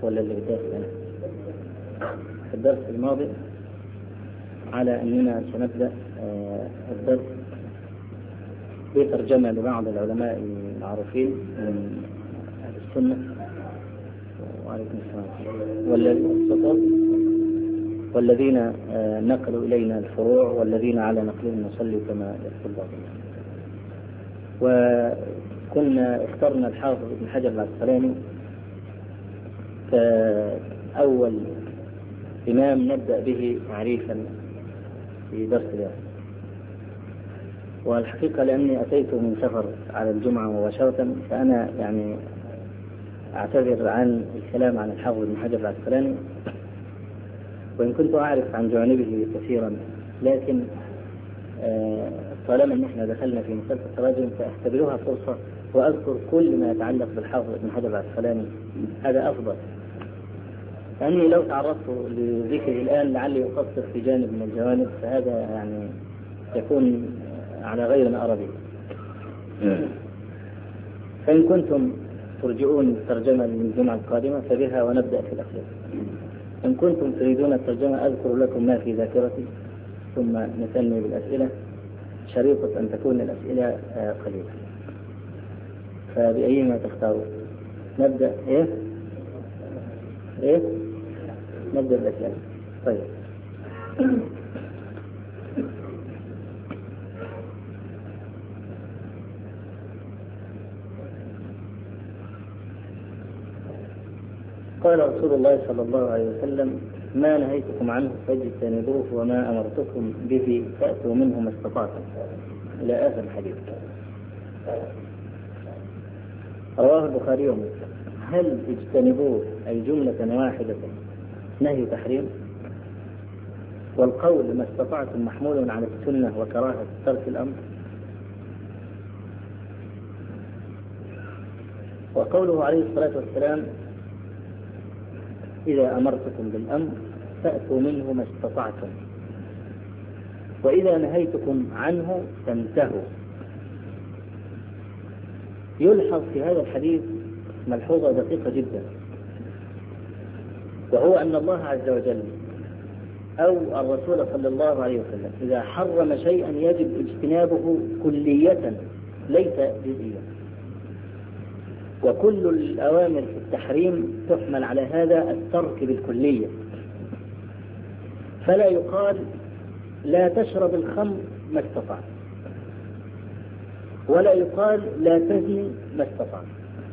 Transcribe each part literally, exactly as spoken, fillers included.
ولا اللي بداخل أنا؟ في الدرس الماضي على أننا سنبدأ الدرس بترجمة لبعض العلماء المعروفين من أهل السنة وعليكم السلام والذين نقلوا إلينا الفروع والذين على نقلهم نصلي كما يقول بعضهم. وكنا اخترنا الحافظ ابن حجر العسقلاني كأول إمام نبدأ به تعريفا في درس اليوم. والحقيقة لأني أتيت من سفر على الجمعة مباشرة فأنا يعني أعتذر عن الكلام عن الحافظ ابن حجر العسقلاني، وإن كنت أعرف عن جوانبه كثيرا، لكن طالما أن احنا دخلنا في مسألة التراجم فأعتبرها فرصة وأذكر كل ما يتعلق بالحافظ ابن حجر العسقلاني، هذا أفضل. لأني لو تعرضت لذكره الآن لعلي أقصر في جانب من الجوانب، فهذا يعني يكون على غير ما أرى به. فإن كنتم ترجعون الترجمة للجمعة القادمة فبها ونبدأ في الأخير. إن كنتم تريدون الترجمة أذكر لكم ما في ذاكرتي ثم نثني بالأسئلة، شريطة أن تكون الأسئلة قليلة. فبأيما تختاروا؟ نبدأ إيه؟ إيه؟ نبدأ بالأسئلة. طيب. قال رسول الله صلى الله عليه وسلم: ما نهيتكم عنه فاجتنبوه وما أمرتكم به فأتوا منه ما استطعتم، إلى آخر الحديث. رواه البخاري ومسلم. هل اجتنبوه أي جملة واحدة نهي تحريم؟ والقول ما استطعتم محمول على السنة وكراهة ترك الأمر؟ وقوله عليه الصلاة والسلام: إذا أمرتكم بالأمر فأتوا منه ما استطعتم، وإذا نهيتكم عنه فانتهوا. يلحظ في هذا الحديث ملحوظة دقيقة جدا، وهو أن الله عز وجل أو الرسول صلى الله عليه وسلم إذا حرم شيئا يجب اجتنابه كلية ليس جزئيا، وكل الأوامر في التحريم تحمل على هذا الترك بالكلية. فلا يقال لا تشرب الخمر ما استطعت، ولا يقال لا تزني ما استطعت.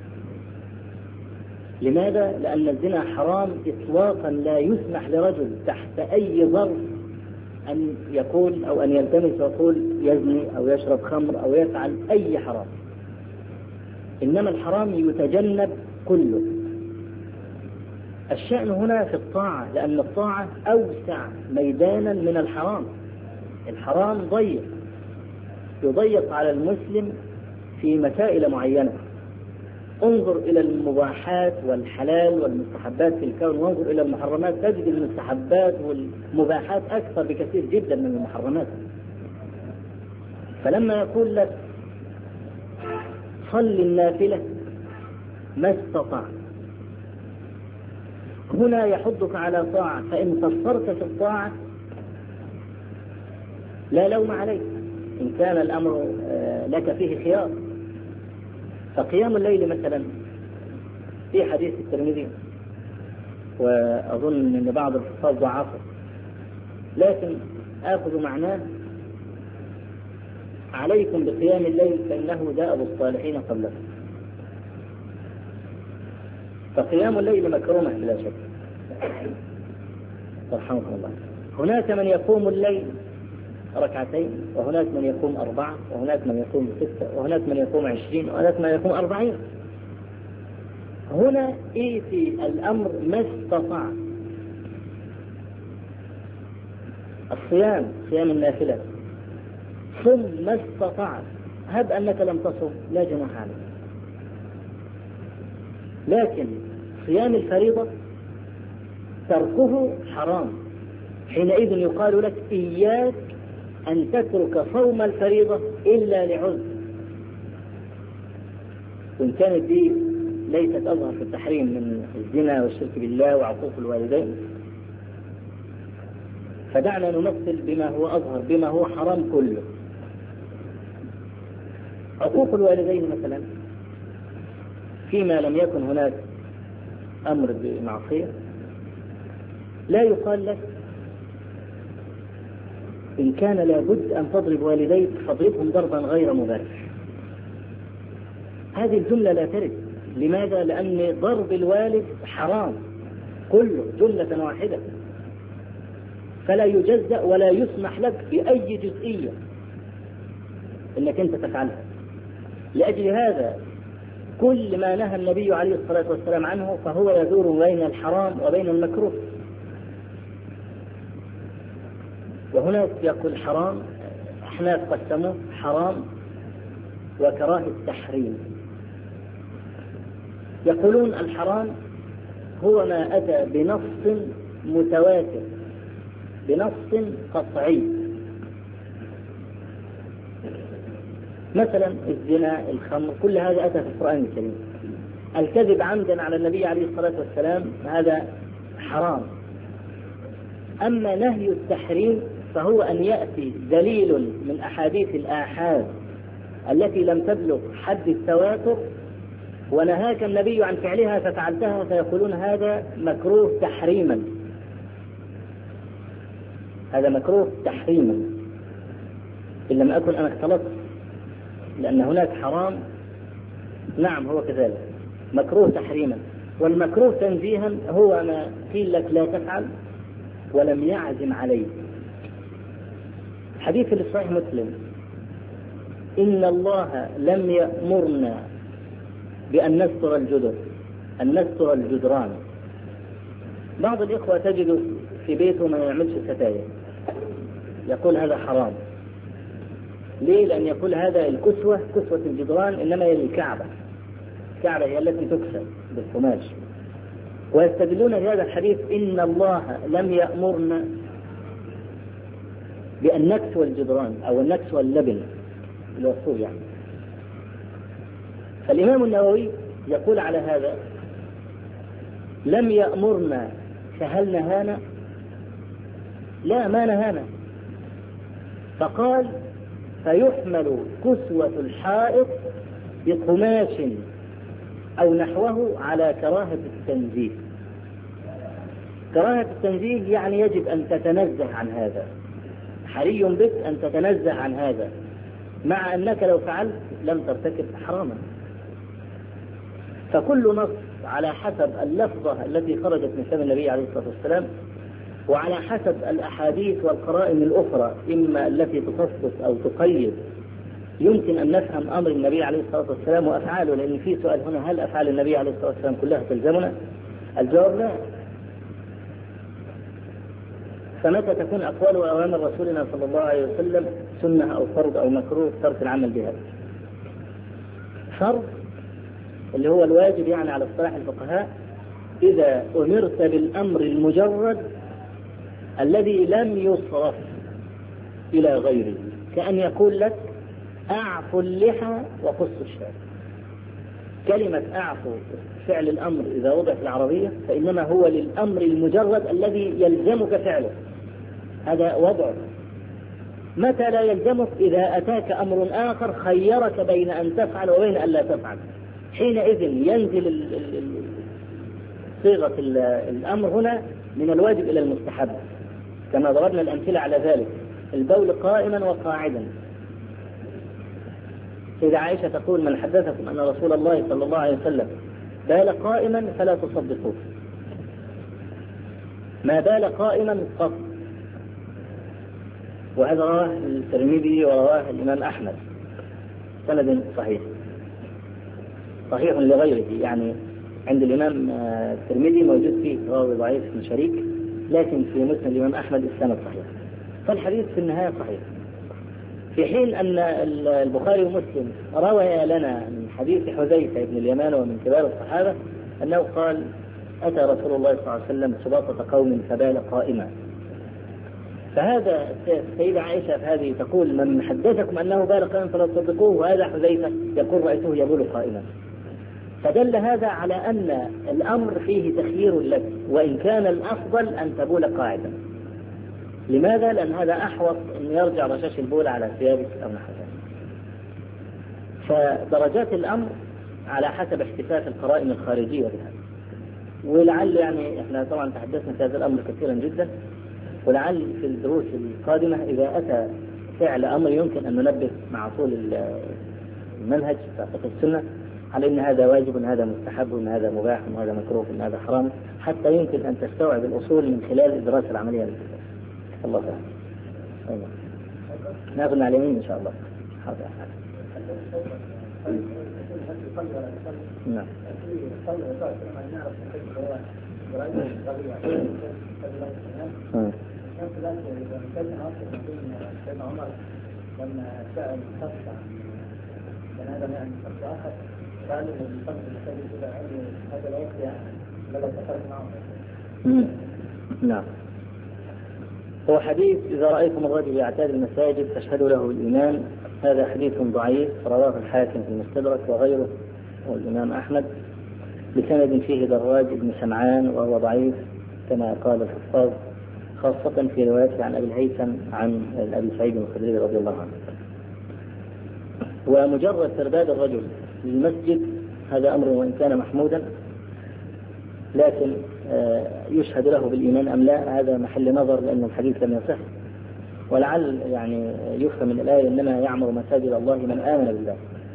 لماذا؟ لأن الزنا حرام إطلاقا، لا يسمح لرجل تحت أي ظرف أن يقول أو أن يلتمس ويقول يزني أو يشرب خمر أو يفعل أي حرام، إنما الحرام يتجنب كله. الشأن هنا في الطاعة، لأن الطاعة أوسع ميدانا من الحرام. الحرام ضيق، يضيق على المسلم في مسائل معينة. انظر إلى المباحات والحلال والمستحبات في الكون، وانظر إلى المحرمات تجد المستحبات والمباحات أكثر بكثير جدا من المحرمات. فلما يقول لك صل النافلة ما استطعت، هنا يحضك على طاعة، فإن قصرت في الطاعة لا لوم عليك إن كان الأمر لك فيه خيار. فقيام الليل مثلا في حديث الترمذي، وأظن أن بعض الحفاظ ضعفه، لكن آخذ معناه: عليكم بقيام الليل فإنه دأب الصالحين قبلكم. فقيام الليل مكرمة بلا شك، رحمكم الله. هناك من يقوم الليل ركعتين، وهناك من يقوم أربعة، وهناك من يقوم ستة، وهناك من يقوم عشرين، وهناك من يقوم أربعين. هنا إيه في الأمر ما استطاع. الصيام، صيام النافلة، صم ما استطعت. هب أنك لم تصم لا جناح عليك، لكن صيام الفريضة تركه حرام. حينئذ يقال لك إياك أن تترك صوم الفريضة إلا لعذر، وإن كانت دي ليست أظهر في التحريم من الزنا والشرك بالله وعقوق الوالدين، فدعنا نمثل بما هو أظهر، بما هو حرام كله. عقوق الوالدين مثلا فيما لم يكن هناك أمر بمعصية لا يقال لك إن كان لابد أن تضرب والديك فاضربهم ضربا غير مبرح. هذه الجملة لا ترد. لماذا؟ لأن ضرب الوالد حرام كله جملة واحدة، فلا يجزأ ولا يسمح لك بأي جزئية إنك أنت تفعلها. لأجل هذا كل ما نهى النبي عليه الصلاة والسلام عنه فهو يدور بين الحرام وبين المكروه. وهناك يقول حرام، أحناف قسموه حرام وكراهة التحريم. يقولون الحرام هو ما أتى بنص متواتر، بنص قطعي، مثلا الزنا، الخمر، كل هذا أتى في القرآن الكريم. الكذب عمدا على النبي عليه الصلاة والسلام هذا حرام. أما نهي التحريم فهو أن يأتي دليل من أحاديث الآحاد التي لم تبلغ حد التواتر ونهاك النبي عن فعلها ففعلتها، فيقولون هذا مكروه تحريما، هذا مكروه تحريما إن لم أكن أنا اختلطت، لأن هناك حرام نعم هو كذلك مكروه تحريما. والمكروه تنزيها هو ما قيل لك لا تفعل ولم يعزم عليه. حديث في صحيح مسلم: إن الله لم يأمرنا بأن نستر الجدر، أن نستر الجدران. بعض الإخوة تجد في بيته ما يعملش ستاير، يقول هذا حرام. ليه؟ لأن يقول هذا الكسوة، كسوة الجدران إنما هي الكعبة، الكعبة هي التي تكسى بالقماش. ويستدلون بهذا الحديث إن الله لم يأمرنا بأن نكسو الجدران أو نكسو اللبن الوصول يعني. فالإمام النووي يقول على هذا: لم يأمرنا فهل نهانا؟ لا، ما نهانا. فقال: فيحمل كسوة الحائط بقماش أو نحوه على كراهة التنزيه. كراهة التنزيه يعني يجب أن تتنزه عن هذا، حري بك أن تتنزه عن هذا، مع أنك لو فعلت لم ترتكب حراما. فكل نص على حسب اللفظة التي خرجت من فم النبي عليه الصلاة والسلام، وعلى حسب الأحاديث والقرائن الأخرى إما التي تخصص أو تقيد، يمكن أن نفهم أمر النبي عليه الصلاة والسلام وأفعاله. لأن في سؤال هنا: هل أفعال النبي عليه الصلاة والسلام كلها تلزمنا؟ الجواب لا. فمتى تكون أقوال وأوامر رسولنا صلى الله عليه وسلم سنة أو فرض أو مكروه ترك العمل بها؟ فرض اللي هو الواجب يعني على اصطلاح الفقهاء، إذا أمرت بالأمر المجرد الذي لم يصرف إلى غيره، كأن يقول لك: أعفو اللحى وقص الشارب. كلمة أعفو فعل الأمر إذا وضع في العربية فإنما هو للأمر المجرد الذي يلزمك فعله، هذا وضعه. متى لا يلزمك؟ إذا أتاك أمر آخر خيرك بين أن تفعل وبين أن لا تفعل، حينئذ ينزل صيغة الأمر هنا من الواجب إلى المستحب، كما ضربنا الأمثلة على ذلك: البول قائما وقاعدا. سيدة عائشة تقول: من حدثكم أن رسول الله صلى الله عليه وسلم بال قائما فلا تصدقوه، ما بال قائما قط. وهذا رواه الترمذي ورواه الإمام أحمد سند صحيح، صحيح لغيره، يعني عند الإمام الترمذي موجود فيه راوي ضعيف من شريك، لكن في مسند الإمام أحمد السند صحيح. فالحديث في النهاية صحيح. في حين أن البخاري ومسلم روى لنا من حديث حذيفة بن اليمان ومن كبار الصحابة أنه قال: أتى رسول الله صلى الله عليه وسلم سباطة قوم فبال قائما. فهذا السيدة عائشة هذه تقول: من حدثكم أنه بال قائما فلا تصدقوه، وهذا حذيفة يقول: رأيته يبول قائما. فدل هذا على أن الأمر فيه تخيير لك، وإن كان الأفضل أن تبول قاعدا. لماذا؟ لأن هذا أحوط أن يرجع رشاش البول على ثيابك أو نحو ذلك. فدرجات الأمر على حسب احتفاف القرائن الخارجية بها. ولعل يعني احنا طبعا تحدثنا في هذا الأمر كثيرا جدا، ولعل في الدروس القادمة إذا أتى فعل أمر يمكن أن ننبه مع طول المنهج في السنة على أن هذا واجب وأن هذا مستحب وأن هذا مباح وأن هذا مكروه وأن هذا حرام، حتى يمكن أن تستوعب الأصول من خلال الدراسة العملية للكتاب. الله تعالى. أيوة. ناخذ على اليمين إن شاء الله. حاضر. نعم. لما سأل شخص عن بني آدم يعني شخص آخر قال له الشخص الذي يقول عنه هذا الوقت يعني لا تفرق معه. نعم. هو حديث إذا رأيتم الرجل يعتاد المساجد فاشهدوا له الإيمان، هذا حديث ضعيف رواه الحاكم في المستدرك وغيره والإمام أحمد بسند فيه دراج بن سمعان وهو ضعيف كما قال الحفاظ، خاصة في روايته عن أبي الهيثم عن أبي سعيد الخدري رضي الله عنه. ومجرد ترداد الرجل للمسجد هذا أمر وإن كان محمودا، لكن يشهد له بالإيمان أم لا هذا محل نظر، لأن الحديث لم يصح. ولعل يعني يفهم من الآية إنما يعمر مساجد الله من آمن بالله.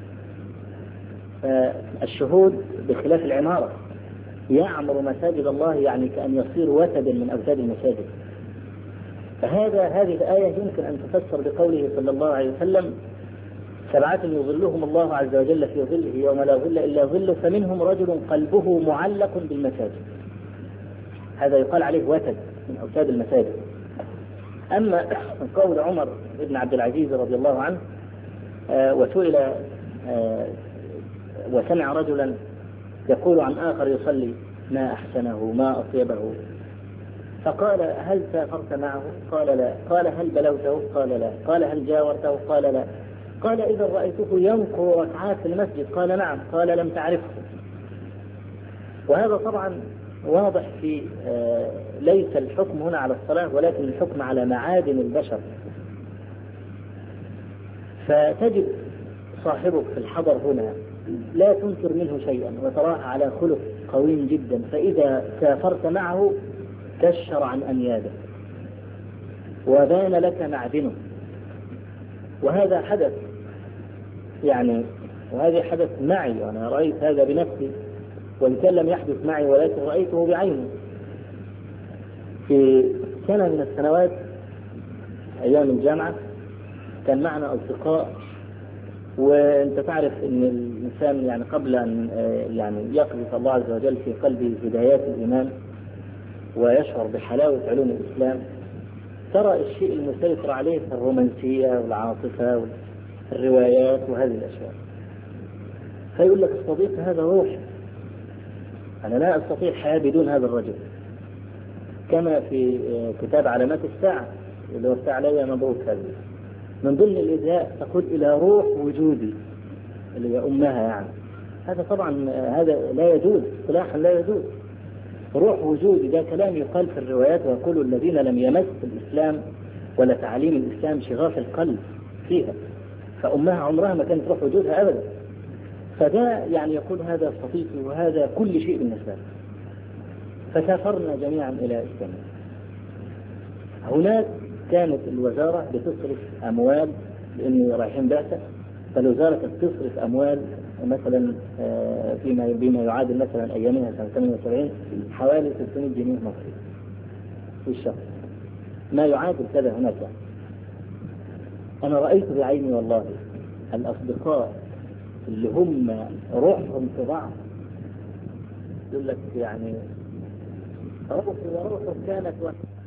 فالشهود بخلاف العمارة، يعمر مساجد الله يعني كأن يصير وتدا من أوتاد المساجد. فهذا هذه الآية يمكن أن تفسر بقوله صلى الله عليه وسلم: سبعة يظلهم الله عز وجل في ظله يوم لا ظل إلا ظله، فمنهم رجل قلبه معلق بالمساجد. هذا يقال عليه وتد من أوتاد المساجد. أما قول عمر بن عبد العزيز رضي الله عنه آه وسئل آه وسمع رجلا يقول عن آخر يصلي: ما أحسنه ما أطيبه، فقال: هل سافرت معه؟ قال لا. قال: هل بلوته؟ قال لا. قال: هل جاورته؟ قال لا. قال: إذا رأيته ينقر ركعات في المسجد؟ قال: نعم. قال: لم تعرفه. وهذا طبعا واضح في آه ليس الحكم هنا على الصلاة، ولكن الحكم على معادن البشر. فتجد صاحبك في الحضر هنا لا تنكر منه شيئا وتراه على خلق قوي جدا، فإذا سافرت معه كشر عن أنيابه وبان لك معدنه. وهذا حدث يعني، وهذا حدث معي، أنا رأيت هذا بنفسي وإن كان لم يحدث معي ولكن رأيته بعيني. في سنة من السنوات أيام الجامعة كان معنا أصدقاء، وأنت تعرف أن الإنسان يعني قبل أن يعني يقذف الله عز وجل في قلبه هدايات الإيمان ويشعر بحلاوة علوم الإسلام، ترى الشيء المسيطر عليه الرومانسية والعاطفة والروايات وهذه الأشياء. فيقول لك: الصديق هذا روح، أنا لا أستطيع الحياة بدون هذا الرجل. كما في كتاب علامات الساعة اللي هو الساعة عليها مبروك، هذا من ضمن الإزهاء تقول إلى روح وجودي اللي هي أمها يعني. هذا طبعا هذا لا يجوز اصطلاحا، لا يجوز. روح وجودي ده كلام يقال في الروايات، ويقول الذين لم يمس الإسلام ولا تعاليم الإسلام شغاف القلب فيها، فأمها عمرها ما كانت روح وجودها أبدا. فده يعني يقول هذا صديقي وهذا كل شيء بالنسبة لي. فسافرنا جميعا إلى إسبانيا. هناك كانت الوزارة بتصرف أموال لأنه رايحين بعثة، فالوزارة كانت تصرف أموال مثلا فيما بما يعادل مثلا أيامها سنة ثمانية وسبعين حوالي ثلاثمائة جنيه مصري في الشهر، ما يعادل كذا هناك. أنا رأيت بعيني والله الأصدقاء اللي هم روحهم في بعض، يقول لك يعني روحي وروحه كانت واحدة.